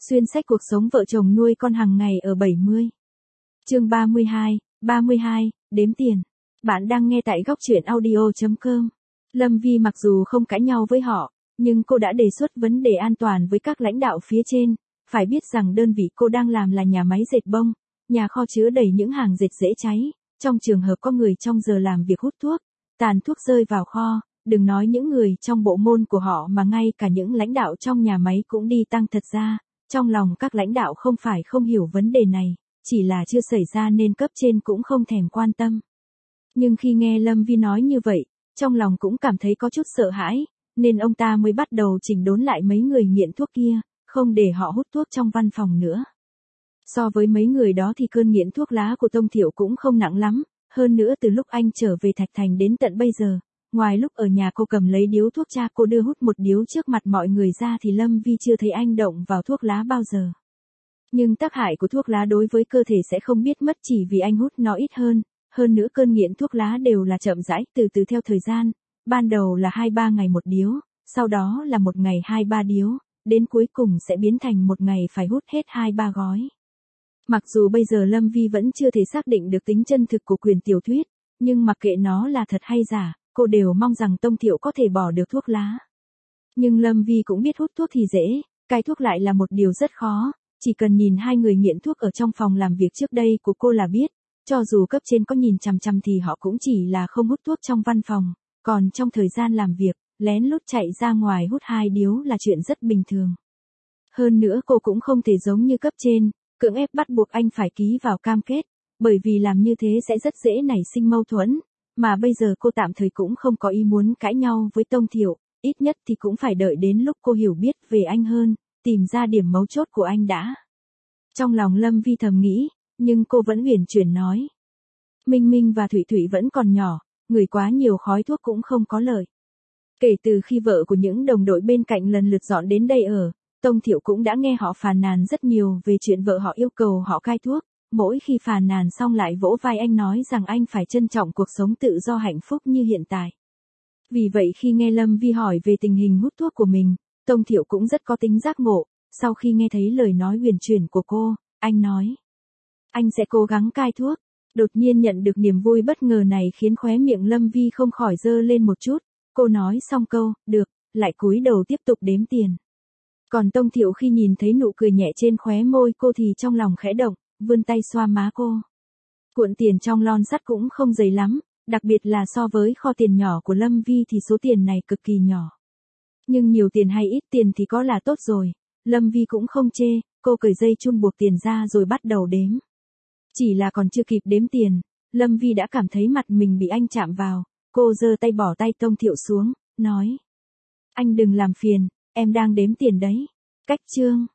Xuyên sách cuộc sống vợ chồng nuôi con hàng ngày ở 70. Chương 32, đếm tiền. Bạn đang nghe tại góc truyện audio.com. Lâm Vi mặc dù không cãi nhau với họ, nhưng cô đã đề xuất vấn đề an toàn với các lãnh đạo phía trên. Phải biết rằng đơn vị cô đang làm là nhà máy dệt bông, nhà kho chứa đầy những hàng dệt dễ cháy. Trong trường hợp có người trong giờ làm việc hút thuốc, tàn thuốc rơi vào kho, đừng nói những người trong bộ môn của họ mà ngay cả những lãnh đạo trong nhà máy cũng đi tăng. Thật ra, trong lòng các lãnh đạo không phải không hiểu vấn đề này, chỉ là chưa xảy ra nên cấp trên cũng không thèm quan tâm. Nhưng khi nghe Lâm Vi nói như vậy, trong lòng cũng cảm thấy có chút sợ hãi, nên ông ta mới bắt đầu chỉnh đốn lại mấy người nghiện thuốc kia, không để họ hút thuốc trong văn phòng nữa. So với mấy người đó thì cơn nghiện thuốc lá của Tông Thiệu cũng không nặng lắm, hơn nữa từ lúc anh trở về Thạch Thành đến tận bây giờ, ngoài lúc ở nhà cô cầm lấy điếu thuốc cha cô đưa hút một điếu trước mặt mọi người ra thì Lâm Vi chưa thấy anh động vào thuốc lá bao giờ. Nhưng tác hại của thuốc lá đối với cơ thể sẽ không biết mất chỉ vì anh hút nó ít hơn nữa cơn nghiện thuốc lá đều là chậm rãi từ từ theo thời gian, ban đầu là 2-3 ngày một điếu, sau đó là một ngày 2-3 điếu, đến cuối cùng sẽ biến thành một ngày phải hút hết 2-3 gói. Mặc dù bây giờ Lâm Vi vẫn chưa thể xác định được tính chân thực của quyền tiểu thuyết, nhưng mặc kệ nó là thật hay giả, cô đều mong rằng Tông Thiệu có thể bỏ được thuốc lá. Nhưng Lâm Vi cũng biết hút thuốc thì dễ, cai thuốc lại là một điều rất khó, chỉ cần nhìn hai người nghiện thuốc ở trong phòng làm việc trước đây của cô là biết, cho dù cấp trên có nhìn chằm chằm thì họ cũng chỉ là không hút thuốc trong văn phòng, còn trong thời gian làm việc, lén lút chạy ra ngoài hút 2 điếu là chuyện rất bình thường. Hơn nữa cô cũng không thể giống như cấp trên, cưỡng ép bắt buộc anh phải ký vào cam kết, bởi vì làm như thế sẽ rất dễ nảy sinh mâu thuẫn, mà bây giờ cô tạm thời cũng không có ý muốn cãi nhau với Tông Thiệu, ít nhất thì cũng phải đợi đến lúc cô hiểu biết về anh hơn, tìm ra điểm mấu chốt của anh đã. Trong lòng Lâm Vi thầm nghĩ, nhưng cô vẫn uyển chuyển nói. Minh Minh và Thủy Thủy vẫn còn nhỏ, ngửi quá nhiều khói thuốc cũng không có lợi. Kể từ khi vợ của những đồng đội bên cạnh lần lượt dọn đến đây ở, Tông Thiệu cũng đã nghe họ phàn nàn rất nhiều về chuyện vợ họ yêu cầu họ cai thuốc, mỗi khi phàn nàn xong lại vỗ vai anh nói rằng anh phải trân trọng cuộc sống tự do hạnh phúc như hiện tại. Vì vậy khi nghe Lâm Vi hỏi về tình hình hút thuốc của mình, Tông Thiệu cũng rất có tính giác ngộ, sau khi nghe thấy lời nói uyển chuyển của cô, anh nói. Anh sẽ cố gắng cai thuốc. Đột nhiên nhận được niềm vui bất ngờ này khiến khóe miệng Lâm Vi không khỏi dơ lên một chút, cô nói xong câu, được, lại cúi đầu tiếp tục đếm tiền. Còn Tông Thiệu khi nhìn thấy nụ cười nhẹ trên khóe môi cô thì trong lòng khẽ động, vươn tay xoa má cô. Cuộn tiền trong lon sắt cũng không dày lắm, đặc biệt là so với kho tiền nhỏ của Lâm Vi thì số tiền này cực kỳ nhỏ. Nhưng nhiều tiền hay ít tiền thì có là tốt rồi, Lâm Vi cũng không chê, cô cởi dây chun buộc tiền ra rồi bắt đầu đếm. Chỉ là còn chưa kịp đếm tiền, Lâm Vi đã cảm thấy mặt mình bị anh chạm vào, cô giơ tay bỏ tay Tông Thiệu xuống, nói. Anh đừng làm phiền, em đang đếm tiền đấy. Cách chương.